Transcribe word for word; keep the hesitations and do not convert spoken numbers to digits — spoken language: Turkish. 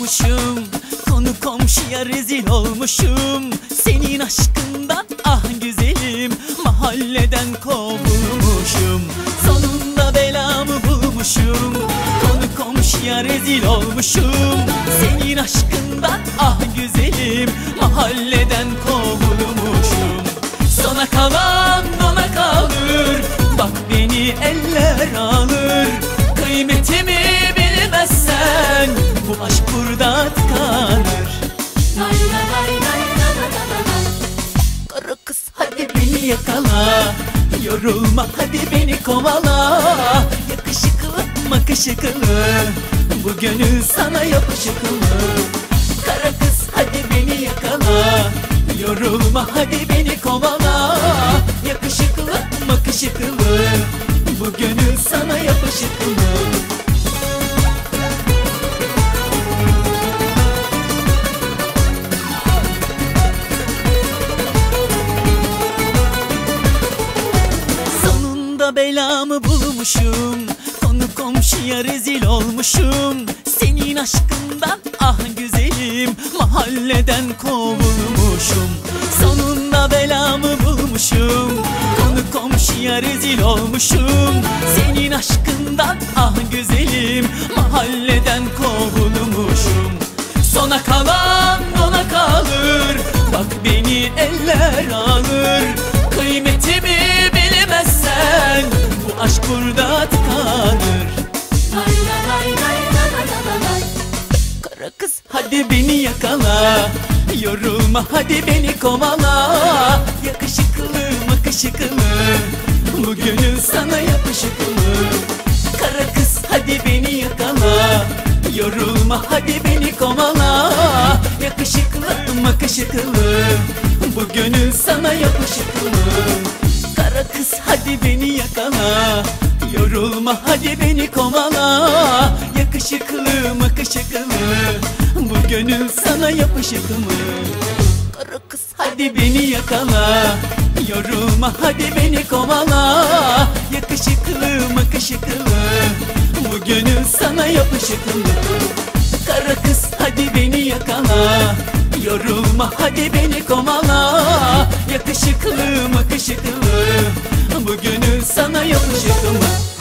bulmuşum, konu komşuya rezil olmuşum. Senin aşkından ah güzelim, mahalleden kovulmuşum. Sonunda belamı bulmuşum, konu komşuya rezil olmuşum. Senin aşkından ah güzelim, mahalleden kovulmuşum. Sona kalan ona kalır, bak beni eller alır. Kıymetimi bilmezsen bu aşk burada tıkanır. Kara kız hadi beni yakala, yorulma hadi beni kovala. Yakışıklı makışıklı, bu gönül sana yapışıklı. Kara kız hadi beni yakala, yorulma hadi beni kovala. Yakışıklı makışıklı, bu gönül sana yapışıklı. Sonunda belamı bulmuşum, konu komşuya rezil olmuşum. Senin aşkından ah güzelim, mahalleden kovulmuşum. Sonunda belamı bulmuşum, konu komşuya rezil olmuşum. Senin aşkından ah güzelim, mahalleden kovulmuşum. Sona kalan ona kalır, bak beni eller alır. Kıymetimi bilmezsen bu aşk burada tıkanır. Kara kız hadi beni yakala, yorulma hadi beni kovala. Yakışıklı makışıklı, bu gönül sana yapışıklı. Kara kız hadi beni yakala, yorulma hadi beni kovala. Yakışıklı makışıklı, bu gönül sana yapışıklı. Kara kız hadi beni yakala, yorulma hadi beni kovala. Yakışıklı makışıklı, bu gönül sana yapışıklı. Kara kız hadi beni yakala, yorulma hadi beni kovala. Yakışıklı makışıklı, bu gönül sana yapışıklı. Kara kız hadi beni yakala, yorulma hadi beni kovala. Yakışıklı makışıklı, bu gönül sana yapışıklı.